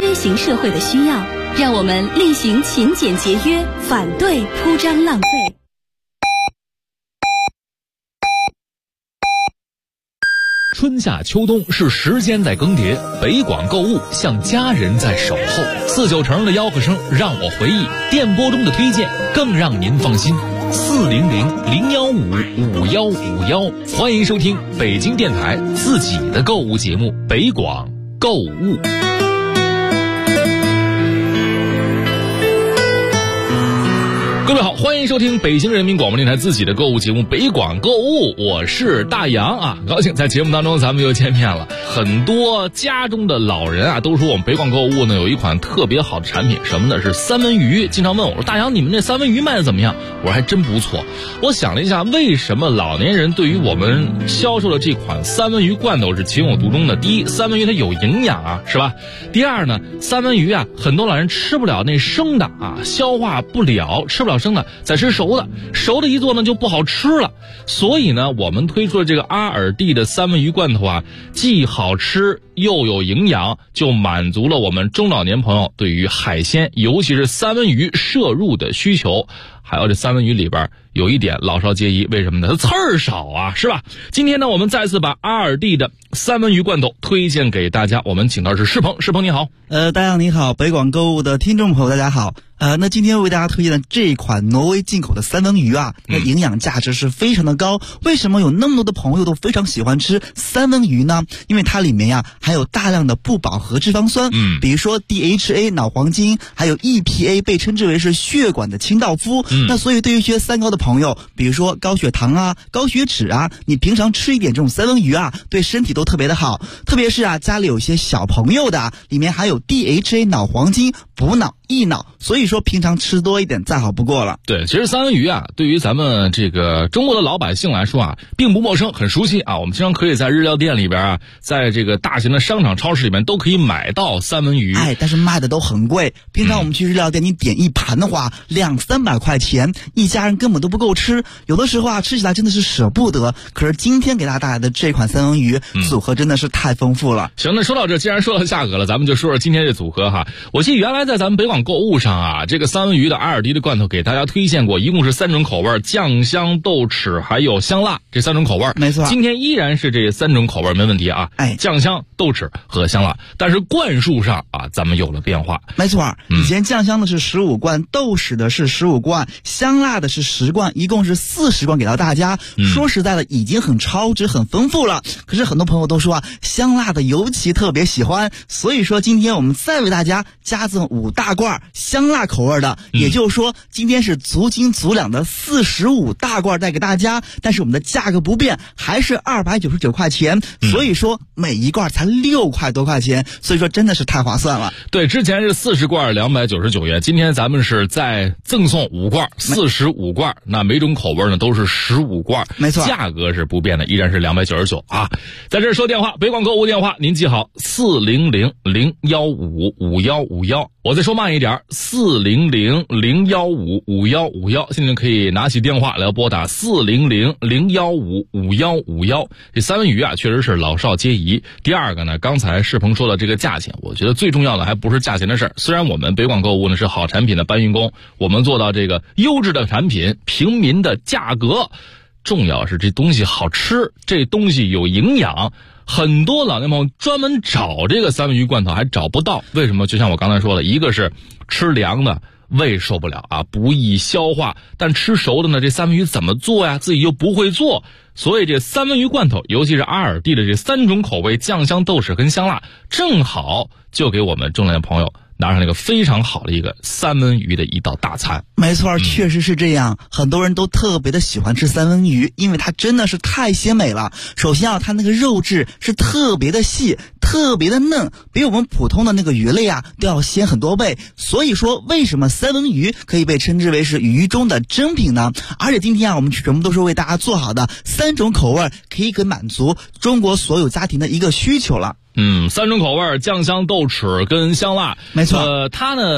约型社会的需要，让我们厉行勤俭节约，反对铺张浪费。 春夏秋冬是时间在更迭，北广购物像家人在守候。49的吆喝声让我回忆，电波中的推荐更让您放心。400-015-5151，欢迎收听北京电台自己的购物节目《北广购物》。各位好，欢迎收听北京人民广播电台自己的购物节目《北广购物》，我是大洋啊，高兴在节目当中咱们又见面了。很多家中的老人啊都说我们北广购物呢有一款特别好的产品，什么呢？是三文鱼。经常问我说，大洋你们那三文鱼卖的怎么样？我说还真不错。我想了一下，为什么老年人对于我们销售的这款三文鱼罐头是情有独钟的？第一，三文鱼它有营养啊，是吧？第二呢，三文鱼啊很多老人吃不了那生的啊，消化不了，吃不了生的，再吃熟的，熟的一做呢就不好吃了。所以呢，我们推出了这个阿尔蒂的三文鱼罐头啊，既好吃又有营养，就满足了我们中老年朋友对于海鲜，尤其是三文鱼摄入的需求。还有这三文鱼里边有一点老少皆宜，为什么呢？它刺儿少啊，是吧？今天呢，我们再次把阿尔蒂的三文鱼罐头推荐给大家。我们请到是世鹏，世鹏你好。 大家你好，北广购物的听众朋友大家好。那今天为大家推荐的这一款挪威进口的三文鱼啊，那营养价值是非常的高。为什么有那么多的朋友都非常喜欢吃三文鱼呢？因为它里面呀含有大量的不饱和脂肪酸，比如说 DHA 脑黄金，还有 EPA 被称之为是血管的清道夫。那所以对于一些三高的朋友，比如说高血糖啊、高血脂啊，你平常吃一点这种三文鱼啊，对身体都特别的好。特别是啊，家里有些小朋友的啊，里面含有 DHA 脑黄金，补脑益脑，所以说平常吃多一点再好不过了。 对，其实三文鱼啊，对于咱们这个中国的老百姓来说啊，并不陌生，很熟悉啊。我们经常可以在日料店里边啊，在这个大型的商场超市里面都可以买到三文鱼。 但是卖的都很贵。平常我们去日料店，你点一盘的话，200-300块钱，一家人根本都不够吃。有的时候啊，吃起来真的是舍不得。可是今天给大家带来的这款三文鱼组合真的是太丰富了。 行，那说到这，既然说到价格了，咱们就说说今天这组合哈。我记得原来在咱们北广购物上啊，这个三文鱼的阿尔蒂的罐头给大家推荐过，一共是3种口味，酱香、豆豉还有香辣，这3种口味。 没错， 今天依然是这3种口味没问题啊。酱香、豆豉和香辣，但是罐数上啊，咱们有了变化。 没错，以前酱香的是15罐，豆豉的是15罐，香辣的是10罐，一共是40罐给到大家。说实在的，已经很超值、很丰富了。可是很多朋友都说啊，香辣的尤其特别喜欢，所以说今天我们再为大家加赠5大罐香辣口味的，也就是说今天是足斤足两的45大罐带给大家，但是我们的价格不变，还是299块钱，所以说每一罐才6块多块钱，所以说真的是太划算了。 对，之前是40罐299元，今天咱们是再赠送5罐45罐，那每种口味呢都是15罐， 没错， 价格是不变的，依然是299啊。在这说电话，北广购物电话您记好400-015-5151，我再说慢一点，400-015-5151，现在可以拿起电话来拨打400-015-5151。这三文鱼啊，确实是老少皆宜。第二个呢，刚才世鹏说的这个价钱，我觉得最重要的还不是价钱的事儿。虽然我们北广购物呢是好产品的搬运工，我们做到这个优质的产品，平民的价格，重要是这东西好吃，这东西有营养。很多老年朋友专门找这个三文鱼罐头还找不到，为什么？就像我刚才说的，一个是吃凉的胃受不了啊，不易消化，但吃熟的呢，这三文鱼怎么做呀？自己又不会做，所以这三文鱼罐头，尤其是阿尔蒂的这3种口味，酱香、豆豉跟香辣，正好就给我们中老年朋友拿上了一个非常好的一个三文鱼的一道大餐。 没错，确实是这样。很多人都特别的喜欢吃三文鱼，因为它真的是太鲜美了。首先啊，它那个肉质是特别的细，特别的嫩，比我们普通的那个鱼类啊都要鲜很多倍。所以说，为什么三文鱼可以被称之为是鱼中的珍品呢？而且今天啊，我们全部都是为大家做好的3种口味，可以满足中国所有家庭的一个需求了。 3种口味，酱香、豆豉跟香辣。 没错， 它呢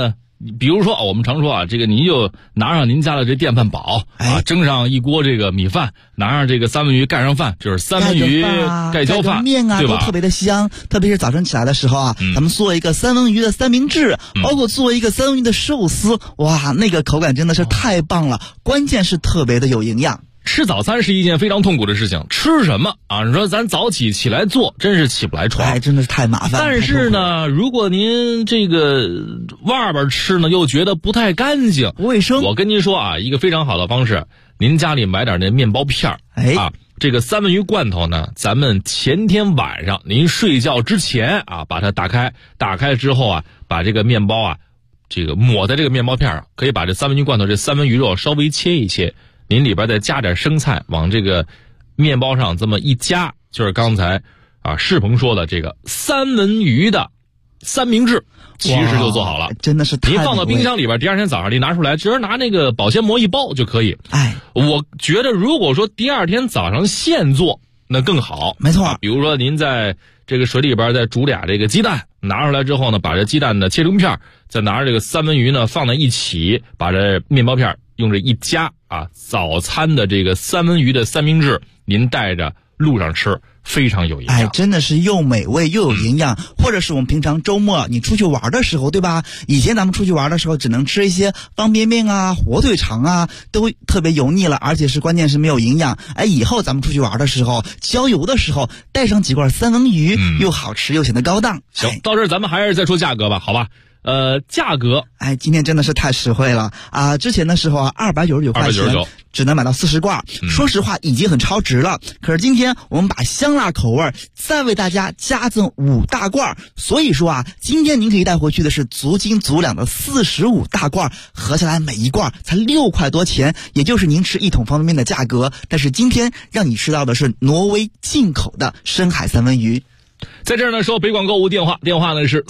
比如说我们常说啊，这个您就拿上您家的这电饭煲啊，蒸上一锅这个米饭，拿上这个三文鱼盖上饭，就是三文鱼盖浇饭， 面啊， 对吧？ 都特别的香。特别是早晨起来的时候啊，咱们做一个三文鱼的三明治，包括做一个三文鱼的寿司，哇，那个口感真的是太棒了，关键是特别的有营养。 吃早餐是一件非常痛苦的事情，吃什么啊？你说咱早起来做，真是起不来床， 真的是太麻烦。 但是呢，如果您这个外边吃呢，又觉得不太干净、 不卫生， 我跟您说啊，一个非常好的方式，您家里买点那面包片啊，这个三文鱼罐头呢，咱们前天晚上您睡觉之前啊，把它打开之后啊，把这个面包啊，这个抹在这个面包片上，可以把这三文鱼罐头这三文鱼肉稍微切一切。您里边再加点生菜，往这个面包上这么一夹，就是刚才啊世鹏说的这个三文鱼的三明治，其实就做好了， 真的是太美味。 您放到冰箱里边，第二天早上您拿出来，只是拿那个保鲜膜一包就可以。我觉得如果说第二天早上现做，那更好。 没错， 比如说您在这个水里边再煮俩这个鸡蛋，拿出来之后呢，把这鸡蛋呢切成片，再拿着这个三文鱼呢放在一起，把这面包片用这一夹啊，早餐的这个三文鱼的三明治，您带着路上吃，非常有营养。 真的是又美味又有营养。或者是我们平常周末你出去玩的时候，对吧？以前咱们出去玩的时候，只能吃一些方便面啊、火腿肠啊，都特别油腻了，而且是关键是没有营养。以后咱们出去玩的时候，郊游的时候，带上几罐三文鱼，又好吃又显得高档。 行，到这儿咱们还是再说价格吧，好吧？价格， 今天真的是太实惠了啊！之前的时候啊，299块钱只能买到40罐，说实话已经很超值了。可是今天我们把香辣口味再为大家加赠5大罐，所以说啊，今天您可以带回去的是足斤足两的45大罐，合下来每一罐才6块多钱，也就是您吃1桶方便面的价格。但是今天让你吃到的是挪威进口的深海三文鱼。 在这儿呢，说北广购物电话呢是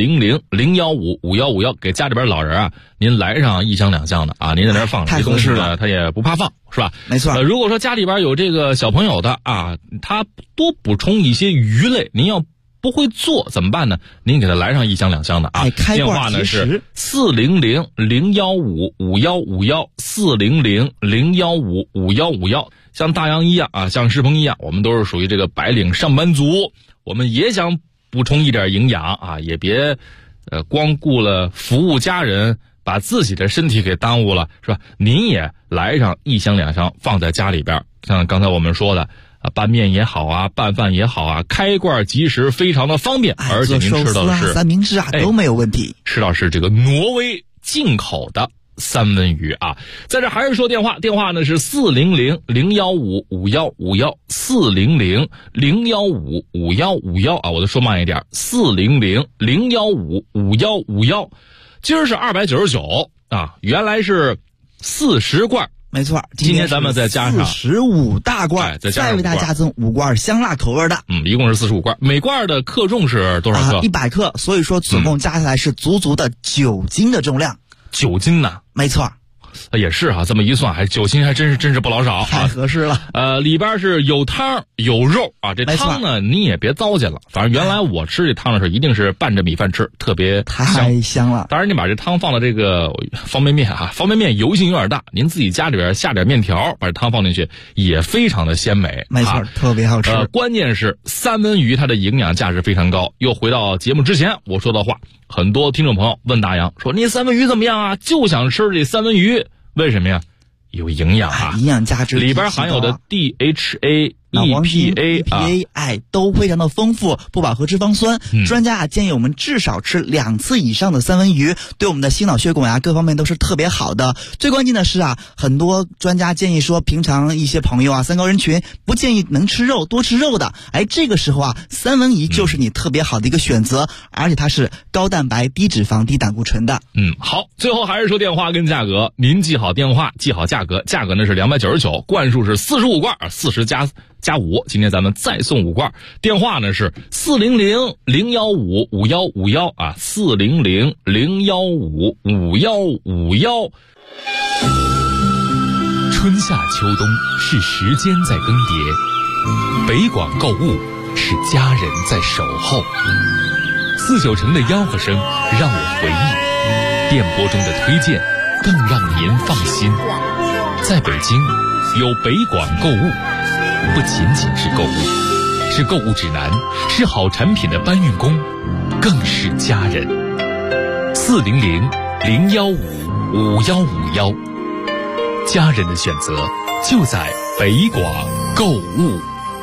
400-015-5151，给家里边老人啊，您来上1箱2箱的啊，您在那儿放着， 太合适了， 这东西呢他也不怕放，是吧？ 没错。 如果说家里边有这个小朋友的啊，他多补充一些鱼类，您要不会做怎么办呢？您给他来上1箱2箱的啊。电话呢是400-015-5151，400-015-5151。像大洋一样啊，像世鹏一样，我们都是属于这个白领上班族，我们也想补充一点营养啊，也别光顾了服务家人，把自己的身体给耽误了，是吧？您也来上1箱2箱放在家里边，像刚才我们说的拌面也好啊，拌饭也好啊，开罐即食，非常的方便，而且您吃到的是三明治啊都没有问题， 吃到是这个挪威进口的三文鱼啊。在这还是说电话呢是400-015-5151，400-015-5151啊，我都说慢一点，400-015-5151。今儿是299啊，原来是40罐。 没错， 今天咱们再加上 45大罐，再为大家加赠5罐香辣口味的， 一共是45罐，每罐的克重是多少克 ？100克，所以说总共加起来是足足的9斤的重量。 9斤呢？ 没错。 也是啊，这么一算，还9斤还真是不老少， 太合适了。 里边是有汤有肉啊，这汤呢你也别糟践了。反正原来我吃这汤的时候，一定是拌着米饭吃，特别太香了。 当然，你把这汤放到这个方便面啊，方便面油性有点大，您自己家里边下点面条，把这汤放进去，也非常的鲜美。 没错，特别好吃。 关键是三文鱼它的营养价值非常高。又回到节目之前我说的话，很多听众朋友问大洋说：“你三文鱼怎么样啊？就想吃这三文鱼。”为什么呀？有营养啊， 营养价值里边含有的 DHA、EPA 都非常的丰富，不饱和脂肪酸。专家建议我们至少吃2次以上的三文鱼，对我们的心脑血管各方面都是特别好的。最关键的是很多专家建议说，平常一些朋友三高人群不建议能吃肉，多吃肉的。这个时候三文鱼就是你特别好的一个选择，而且它是高蛋白、低脂肪、低胆固醇的。 好，最后还是说电话跟价格，您记好电话，记好价格呢是299，罐数是45罐，40加5，今天咱们再送5罐。电话呢是400-015-5151啊，400-015-5151。 春夏秋冬是时间在更迭，北广购物是家人在守候。4-9城的吆喝声让我回忆， 电波中的推荐更让您放心。在北京，有北广购物，不仅仅是购物，是购物指南，是好产品的搬运工，更是家人。400-015-5151，家人的选择就在北广购物。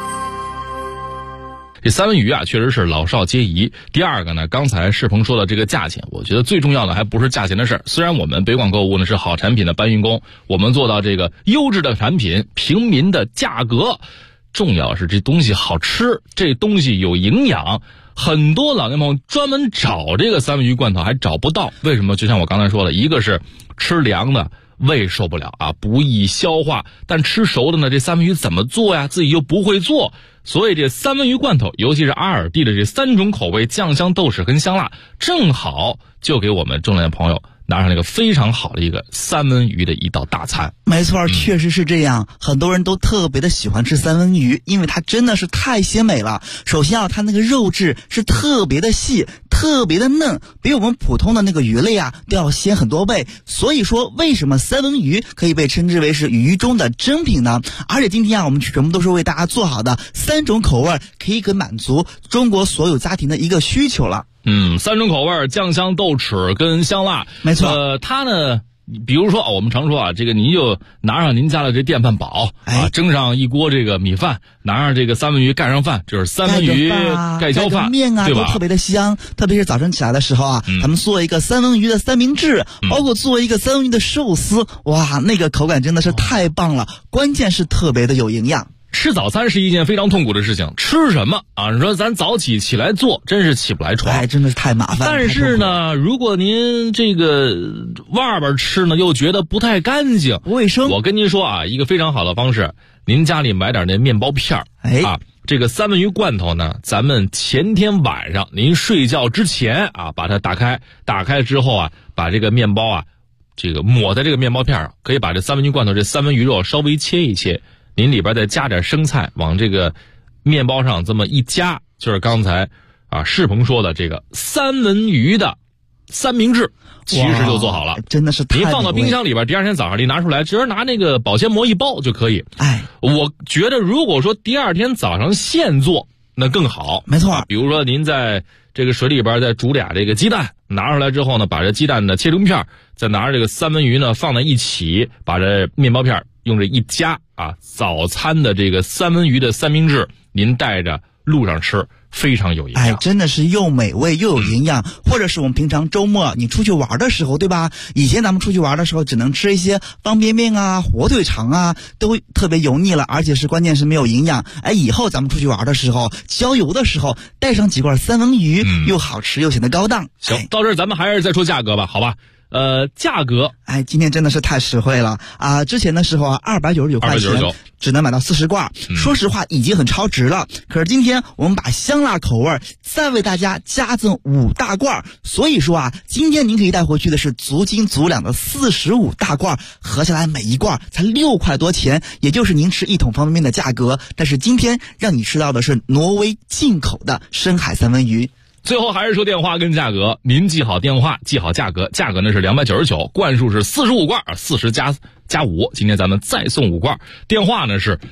这三文鱼啊，确实是老少皆宜。第二个呢，刚才世鹏说的这个价钱，我觉得最重要的还不是价钱的事儿。虽然我们北广购物呢是好产品的搬运工，我们做到这个优质的产品，平民的价格，重要是这东西好吃，这东西有营养。很多老年朋友专门找这个三文鱼罐头还找不到，为什么？就像我刚才说的，一个是吃凉的胃受不了啊，不易消化，但吃熟的呢，这三文鱼怎么做呀？自己又不会做。所以这三文鱼罐头，尤其是阿尔蒂的这3种口味，酱香、豆豉跟香辣，正好就给我们中年朋友拿上了一个非常好的一个三文鱼的一道大餐。 没错，确实是这样。很多人都特别的喜欢吃三文鱼，因为它真的是太鲜美了。首先啊，它那个肉质是特别的细，特别的嫩，比我们普通的那个鱼类啊都要鲜很多倍。所以说，为什么三文鱼可以被称之为是鱼中的珍品呢？而且今天啊，我们全部都是为大家做好的3种口味，可以满足中国所有家庭的一个需求了。 3种口味，酱香、豆豉跟香辣。 没错。 它呢，比如说我们常说啊，这个您就拿上您家的这电饭煲啊，蒸上一锅这个米饭，拿上这个三文鱼盖上饭，就是三文鱼盖浇饭， 面啊， 对吧？ 都特别的香。特别是早晨起来的时候啊，咱们做一个三文鱼的三明治，包括做一个三文鱼的寿司，哇，那个口感真的是太棒了。关键是特别的有营养。 吃早餐是一件非常痛苦的事情，吃什么啊？你说咱早起来做，真是起不来床， 真的是太麻烦。 但是呢，如果您这个外边吃呢，又觉得不太干净、 不卫生， 我跟您说啊，一个非常好的方式，您家里买点那面包片啊，这个三文鱼罐头呢，咱们前天晚上您睡觉之前啊，把它打开之后啊，把这个面包啊，这个抹在这个面包片上，可以把这三文鱼罐头这三文鱼肉稍微切一切。您里边再加点生菜，往这个面包上这么一夹，就是刚才啊世鹏说的这个三文鱼的三明治，其实就做好了。 真的是太美味。 您放到冰箱里边，第二天早上您拿出来，直接拿那个保鲜膜一包就可以。我觉得如果说第二天早上现做，那更好。 没错。 比如说您在这个水里边再煮俩这个鸡蛋，拿出来之后呢，把这鸡蛋呢切成片，再拿着这个三文鱼呢放在一起，把这面包片用这一夹啊，早餐的这个三文鱼的三明治，您带着路上吃，非常有营养。 真的是又美味又有营养。或者是我们平常周末你出去玩的时候，对吧？以前咱们出去玩的时候只能吃一些方便面啊、火腿肠啊，都特别油腻了，而且是关键是没有营养。以后咱们出去玩的时候，郊游的时候带上几罐三文鱼，又好吃又显得高档。 行，到这儿咱们还是再说价格吧，好吧？价格， 今天真的是太实惠了啊！之前的时候啊，299块钱只能买到40罐，说实话已经很超值了。可是今天我们把香辣口味再为大家加赠5大罐，所以说啊，今天您可以带回去的是足斤足两的45大罐，合下来每一罐才6块多钱，也就是您吃1桶方便面的价格。但是今天让你吃到的是挪威进口的深海三文鱼。 最后还是说电话跟价格，您记好电话，记好价格，价格呢是299，罐数是45罐，40加5，今天咱们再送5罐。电话呢是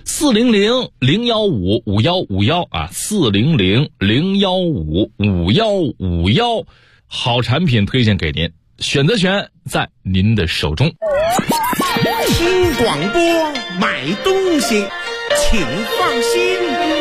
400-015-5151啊，400-015-5151，好产品推荐给您，选择权在您的手中。 听广播买东西，请放心。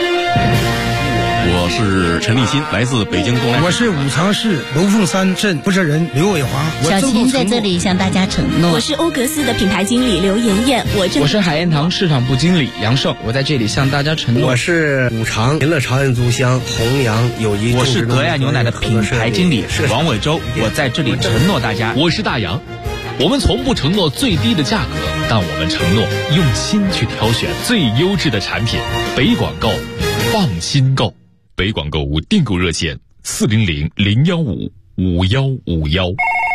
我是陈立新，来自北京东南。 我是武昌市龙凤山镇负责人刘伟华。 小琴在这里向大家承诺， 我是欧格斯的品牌经理刘妍妍，我是海燕堂市场部经理杨胜，我在这里向大家承诺。 我是五常民乐朝阳族乡弘扬友谊。 我是格爱牛奶的品牌经理王伟洲，我在这里承诺大家。 我是大洋，我们从不承诺最低的价格，但我们承诺用心去挑选最优质的产品。北广购，放心购。北广购物订购热线400-015-5151。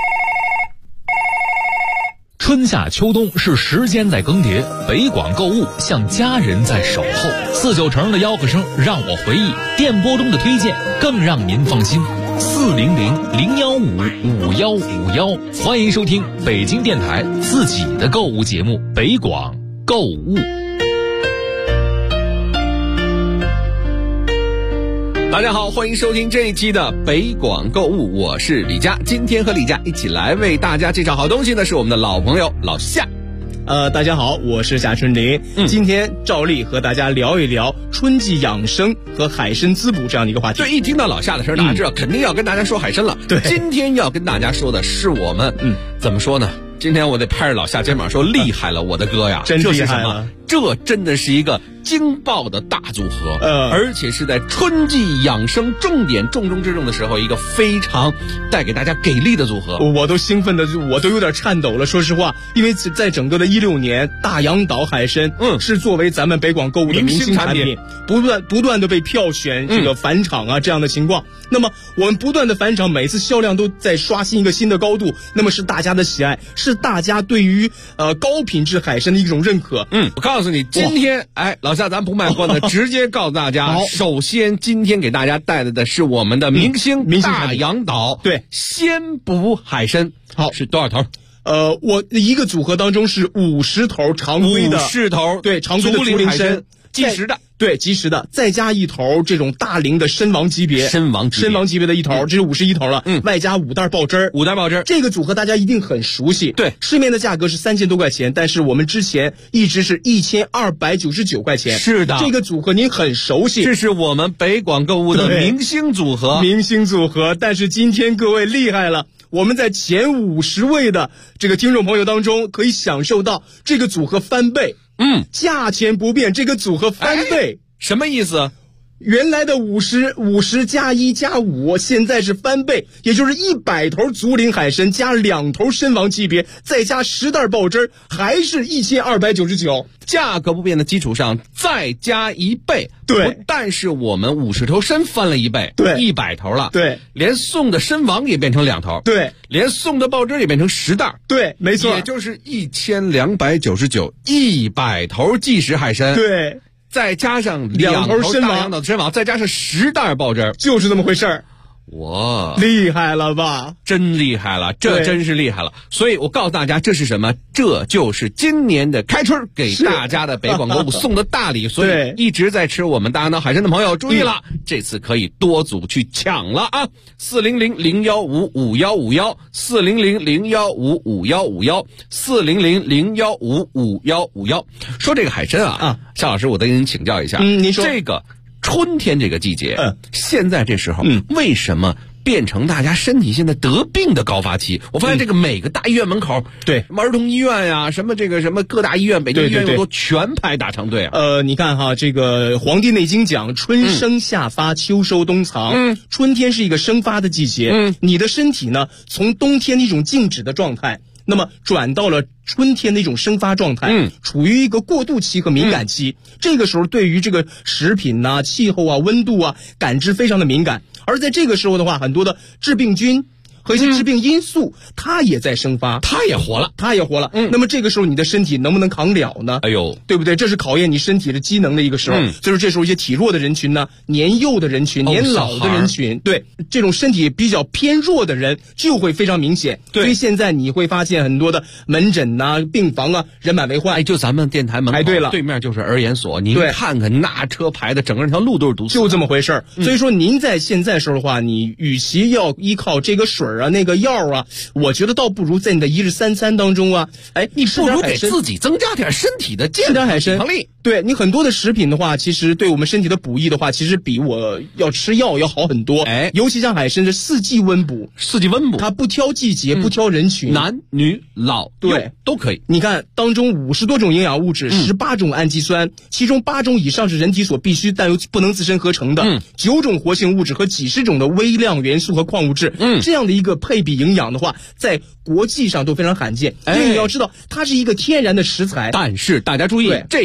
春夏秋冬是时间在更迭，北广购物像家人在守候。49成的吆喝声让我回忆，电波中的推荐更让您放心。 400-015-5151，欢迎收听北京电台自己的购物节目《北广购物》。 大家好，欢迎收听这一期的北广购物，我是李佳。今天和李佳一起来为大家介绍好东西呢，是我们的老朋友老夏。 大家好，我是夏春林。今天照例和大家聊一聊春季养生和海参滋补这样的一个话题。 对，一听到老夏的声，大家知道肯定要跟大家说海参了。 对， 今天要跟大家说的是我们，怎么说呢？今天我得拍着老夏肩膀说，厉害了，我的哥呀！ 真厉害了， 这真的是一个惊爆的大组合，而且是在春季养生重中之重的时候，一个非常带给大家给力的组合。 我都兴奋的，我都有点颤抖了。说实话，因为在整个的16年，大洋岛海参，是作为咱们北广购物的明星产品，不断的被票选这个返场啊，这样的情况。那么我们不断的返场，每次销量都在刷新一个新的高度。那么是大家的喜爱，是大家对于高品质海参的一种认可。 我告诉你，今天老夏咱不卖关子，直接告诉大家。首先，今天给大家带来的是我们的明星大洋岛对鲜补海参。好，是多少头？ 我一个组合当中是50头常规的 50头， 对，常规的竹林参， 即食的。 对，即食的，再加一头这种大龄的参王级别的一头，这是51头了。外加5袋爆汁儿，这个组合大家一定很熟悉。 对， 市面的价格是3000多块钱，但是我们之前一直是1299块钱。 是的， 这个组合您很熟悉， 这是我们北广购物的明星组合。 但是今天各位厉害了。我们在前50位的这个听众朋友当中，可以享受到这个组合翻倍。价钱不变，这个组合翻倍， 什么意思？ 原来的50加1加5，现在是翻倍，也就是100头竹林海参加2头参王级别，再加10袋爆汁，还是1299。 价格不变的基础上再加1倍。 对， 不但是我们50头参翻了1倍， 对 ，100头了， 对， 连送的参王也变成2头， 对， 连送的爆汁也变成10袋， 对，没错， 也就是1299，100头即食海参， 对， 再加上2头大洋岛的参王，再加上10袋爆汁， 就是这么回事儿。 哇， 厉害了吧？ 真厉害了，这真是厉害了。所以我告诉大家，这是什么？这就是今年的开春给大家的北广购物送的大礼。所以一直在吃我们大洋岛海参的朋友注意了，这次可以多组去抢了啊！400-015-5151，400-015-5151，400-015-5151。说这个海参啊，夏老师，我得跟您请教一下， 您说这个春天这个季节，现在这时候，为什么变成大家身体现在得病的高发期？我发现这个每个大医院门口， 对， 儿童医院呀，什么各大医院，北京医院都全排大长队啊。 你看哈，这个《黄帝内经》讲春生夏发，秋收冬藏，春天是一个生发的季节，你的身体呢，从冬天的一种静止的状态，那么转到了春天的一种生发状态，处于一个过渡期和敏感期。这个时候对于这个食品啊、气候啊、温度啊感知非常的敏感，而在这个时候的话，很多的致病菌和一些致病因素，它也在生发， 它也活了。 那么这个时候你的身体能不能扛了呢？ 哎呦， 对不对？这是考验你身体的机能的一个时候。所以说这时候一些体弱的人群呢，年幼的人群、年老的人群，对这种身体比较偏弱的人就会非常明显。所以现在你会发现很多的门诊啊、病房啊人满为患。 就咱们电台门口， 对了， 对面就是儿研所，您看看那车排的整个那条路都是堵死， 就这么回事儿。所以说您在现在时候的话，你与其要依靠这个水啊、那个药啊，我觉得倒不如在你的1日3餐当中啊， 你不如给自己增加点身体的健康， 吃点海参力。 对，你很多的食品的话，其实对我们身体的补益的话，其实比我要吃药要好很多。尤其像海参是4季温补，它不挑季节，不挑人群， 男女老幼都可以。 你看当中50多种营养物质，18种氨基酸，其中8种以上是人体所必须但又不能自身合成的，9种活性物质和几十种的微量元素和矿物质，这样的一个配比营养的话，在国际上都非常罕见。因为你要知道，它是一个天然的食材。 但是大家注意，这参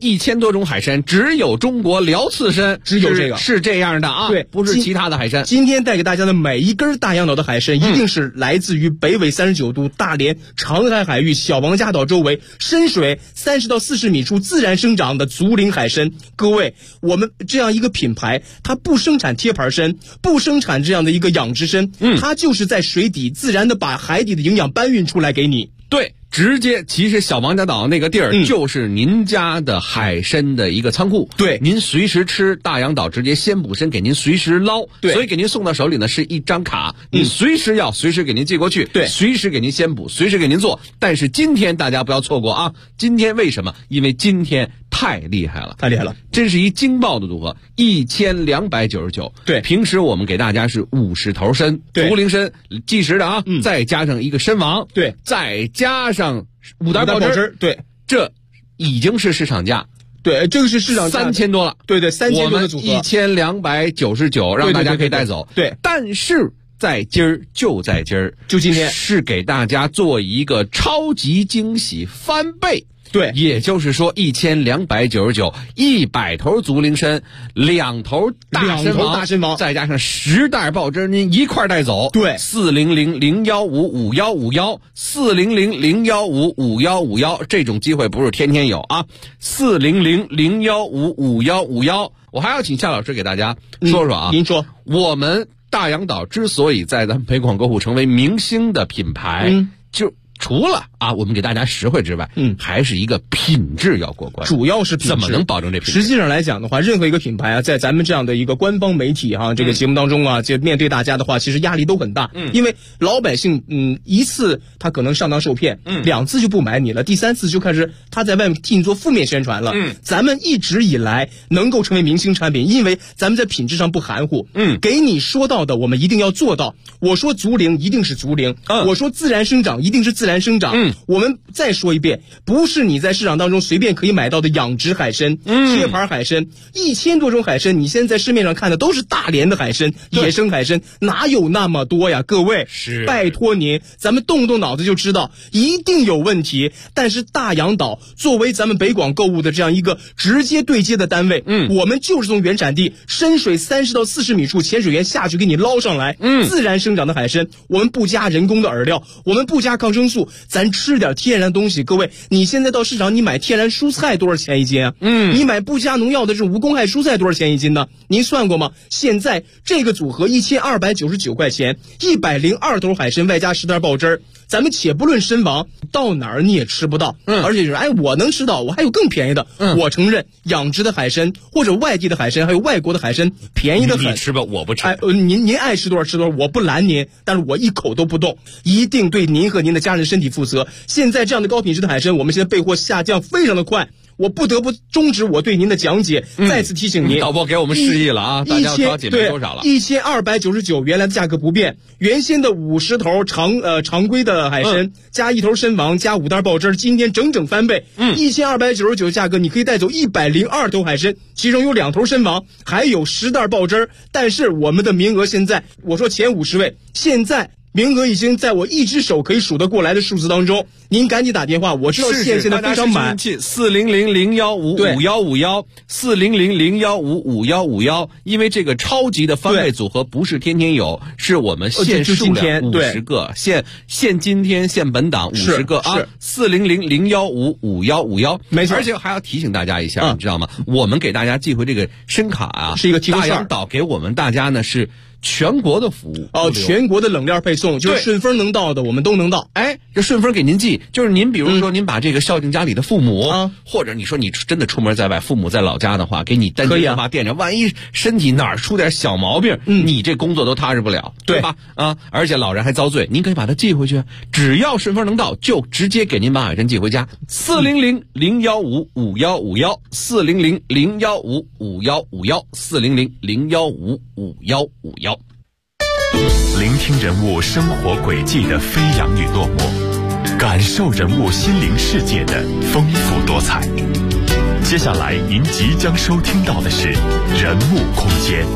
1000多种海参，只有中国辽刺参， 只有这个是这样的啊， 对， 不是其他的海参。 今天带给大家的每一根大洋岛的海参，一定是来自于北纬39度、大连、长海海域、小王家岛周围深水30到40米处自然生长的竹林海参。各位，我们这样一个品牌，它不生产贴牌参，不生产这样的一个养殖参，它就是在水底自然的把海底的营养搬运出来给你。 对，直接，其实小王家岛那个地儿就是您家的海参的一个仓库。 对， 您随时吃大洋岛直接鲜捕参给您随时捞。 对， 所以给您送到手里呢是一张卡，你随时要随时给您寄过去。 对， 随时给您鲜捕，随时给您做。但是今天大家不要错过啊！今天为什么？因为今天太厉害了， 太厉害了， 真是一惊爆的组合，1299。 对， 平时我们给大家是50头参，竹林参计时的啊，再加上一个参王， 对， 再加上5袋爆汁， 对， 这已经是市场价。 对，这个是市场价 3000多了。 对对，3000多的组合 ，1299，让大家可以带走。 对， 但是在今儿就在今儿， 就今天是给大家做一个超级惊喜翻倍。 对， 也就是说1299，100头竹林参，2头大参王，再加上10袋爆汁，您一块带走。 对 ，400015511，400015511，这种机会不是天天有啊，400015511，我还要请夏老师给大家说说啊。 您说， 我们大洋岛之所以在咱们北广购物成为明星的品牌，就除了啊，我们给大家实惠之外，还是一个品质要过关， 主要是品质。 怎么能保证这品质？ 实际上来讲的话，任何一个品牌啊，在咱们这样的一个官方媒体这个节目当中啊，就面对大家的话，其实压力都很大。因为老百姓一次他可能上当受骗，2次就不买你了，第3次就开始他在外面替你做负面宣传了。咱们一直以来能够成为明星产品，因为咱们在品质上不含糊。给你说到的，我们一定要做到。我说竹林一定是竹林，我说自然生长一定是自然生长。我们再说一遍，不是你在市场当中随便可以买到的养殖海参、贴牌海参，1000多种海参，你现在在市面上看的都是大连的海参、野生海参，哪有那么多呀？各位，拜托您，咱们动动脑子就知道，一定有问题。但是大洋岛作为咱们北广购物的这样一个直接对接的单位，我们就是从原产地深水30到40米处潜水员下去给你捞上来，自然生长的海参，我们不加人工的饵料，我们不加抗生素，咱吃点天然东西。各位，你现在到市场你买天然蔬菜多少钱一斤啊？你买不加农药的这种无公害蔬菜多少钱一斤呢？您算过吗？现在这个组合1299块钱，102头海参外加10袋爆汁儿。咱们且不论参王，到哪儿你也吃不到。而且就是我能吃到，我还有更便宜的。我承认养殖的海参或者外地的海参还有外国的海参便宜的很。 你吃吧，我不吃。 您爱吃多少吃多少，我不拦您，但是我一口都不动，一定对您和您的家人身体负责。现在这样的高品质的海参，我们现在备货下降非常的快。我不得不终止我对您的讲解，再次提醒您， 导播给我们示意了啊，大家了解没多少了。 1299原来的价格不变，原先的50头常规的海参，加1头参王，加5袋爆汁，今天整整翻倍。1299价格你可以带走102头海参，其中有2头参王，还有10袋爆汁。但是我们的名额现在，我说前50位，现在名额已经在我一只手可以数得过来的数字当中，您赶紧打电话，我知道现在非常满。 40001555151，40001555151，因为这个超级的翻倍组合不是天天有，是我们限数量50个，限今天限本档50个啊，40001555151， 没错。 而且还要提醒大家一下，你知道吗？我们给大家寄回这个参卡啊， 是一个提供券， 大洋岛给我们大家呢是全国的服务全国的冷链配送，就是顺丰能到的我们都能到。 这顺丰给您寄，就是您比如说您把这个孝敬家里的父母，或者你说你真的出门在外，父母在老家的话，给你单电话垫着，万一身体哪儿出点小毛病，你这工作都踏实不了，对吧？而且老人还遭罪，您可以把它寄回去，只要顺丰能到，就直接给您把海参寄回家。40001555151，400015151，400015151。 聆听人物生活轨迹的飞扬与落寞，感受人物心灵世界的丰富多彩。接下来您即将收听到的是人物空间。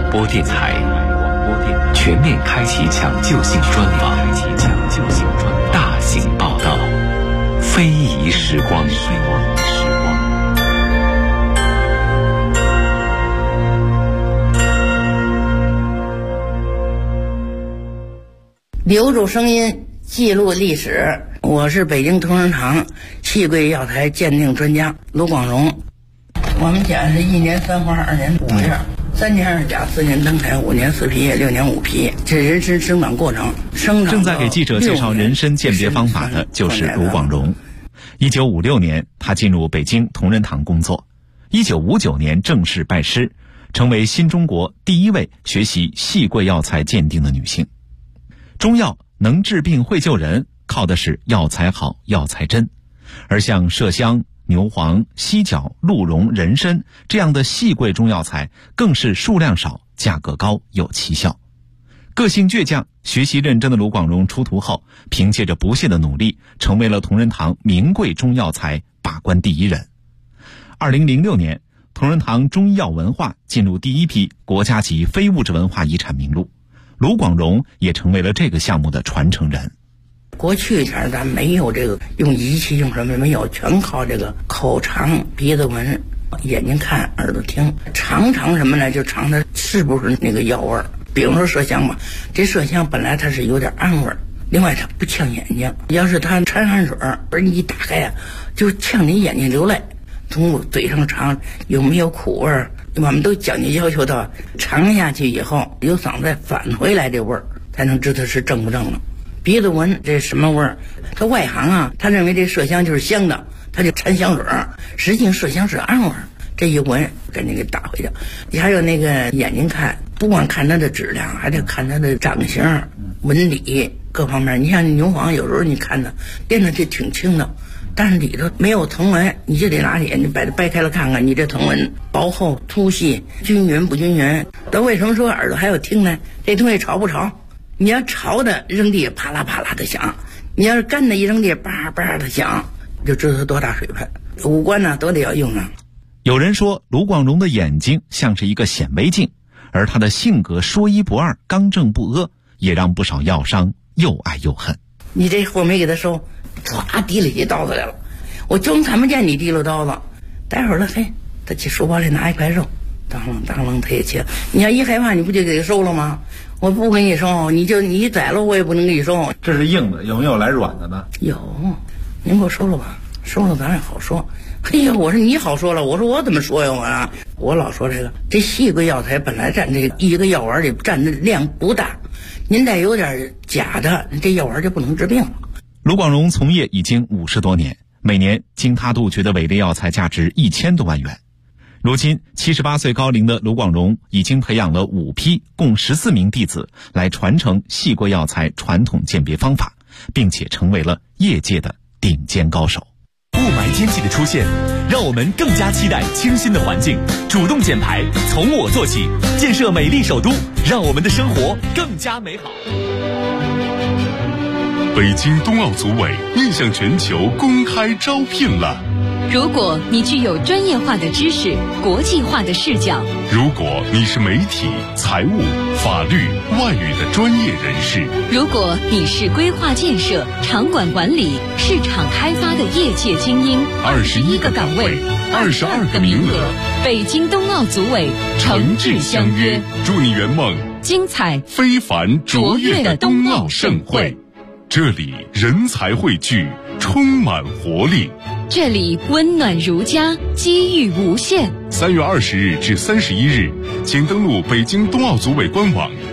播电台全面开启抢救性专访，大型报道，非遗时光。 留住声音，记录历史。我是北京同仁堂戏柜药材鉴定专家卢广荣。我们家是1年3花2年5叶，3年2甲4年登台5年4皮叶6年5皮，这人参生长过程。 正在给记者介绍人参鉴别方法的就是卢广荣。1956年，他进入北京同仁堂工作。1959年正式拜师，成为新中国第一位学习戏柜药材鉴定的女性。中药能治病会救人，靠的是药材好药材真，而像麝香、牛黄、犀角、鹿茸、人参这样的细贵中药材更是数量少、价格高、有奇效。个性倔强、学习认真的卢广荣出徒后，凭借着不懈的努力，成为了同仁堂名贵中药材把关第一人。2006年，同仁堂中医药文化进入第一批国家级非物质文化遗产名录，卢广荣也成为了这个项目的传承人。 过去前咱没有这个用仪器用什么没有，全靠这个口尝、鼻子闻、眼睛看、耳朵听，尝什么呢？就尝它是不是那个药味儿。比如说麝香吧，这麝香本来它是有点暗味儿，另外它不呛眼睛，要是它掺汗水而你一打开呀，就呛你眼睛流泪。从嘴上尝有没有苦味儿，我们都讲究要求到尝下去以后由嗓子返回来这味儿，才能知道是正不正了。鼻子闻这什么味儿？他外行啊，他认为这麝香就是香的，他就掺香水儿，实际麝香是暗味儿。这一闻赶紧给打回去。你还有那个眼睛看，不光看它的质量，还得看它的长相、纹理各方面。你像牛黄，有时候你看它变得就挺轻的，但是里头没有藤纹，你就得拿眼睛把它掰开了看看，你这藤纹薄厚、粗细、均匀不均匀。那为什么说耳朵还要听呢？这东西潮不潮？你要潮的扔地啪啦啪啦的响，你要是干的一扔地叭叭的响，就知道它多大水分。五官呢都得要用上。 有人说卢广荣的眼睛像是一个显微镜，而他的性格说一不二、刚正不阿，也让不少药商又爱又恨。 你这货没给他收，唰提了起刀子来了，我就看不见你提溜刀子。待会儿了，嘿，他去书包里拿一块肉，当啷当啷他也切。你要一害怕，你不就给他收了吗？我不给你收，你宰了我也不能给你收。 这是硬的，有没有来软的呢？ 有，您给我收了吧，收了咱也好说。嘿呀，我说你好说了，我说我怎么说呀？我老说这细贵药材本来占这个一个药丸里占的量不大，您再有点假的，这药丸就不能治病了。 卢广荣从业已经50多年，每年经他杜绝的伪劣药材价值1000多万元。如今78岁高龄的卢广荣已经培养了5批共14名弟子来传承细贵药材传统鉴别方法，并且成为了业界的顶尖高手。 雾霾天气的出现，让我们更加期待清新的环境。主动减排，从我做起，建设美丽首都，让我们的生活更加美好。 北京冬奥组委面向全球公开招聘了。 如果你具有专业化的知识、国际化的视角， 如果你是媒体、财务、法律、外语的专业人士， 如果你是规划建设、场馆管理、市场开发的业界精英，21个岗位，22个名额，北京冬奥组委诚挚相约， 祝你圆梦精彩非凡卓越的冬奥盛会。这里人才汇聚，充满活力。 这里温暖如家，机遇无限。 3月20日至31日，请登录北京冬奥组委官网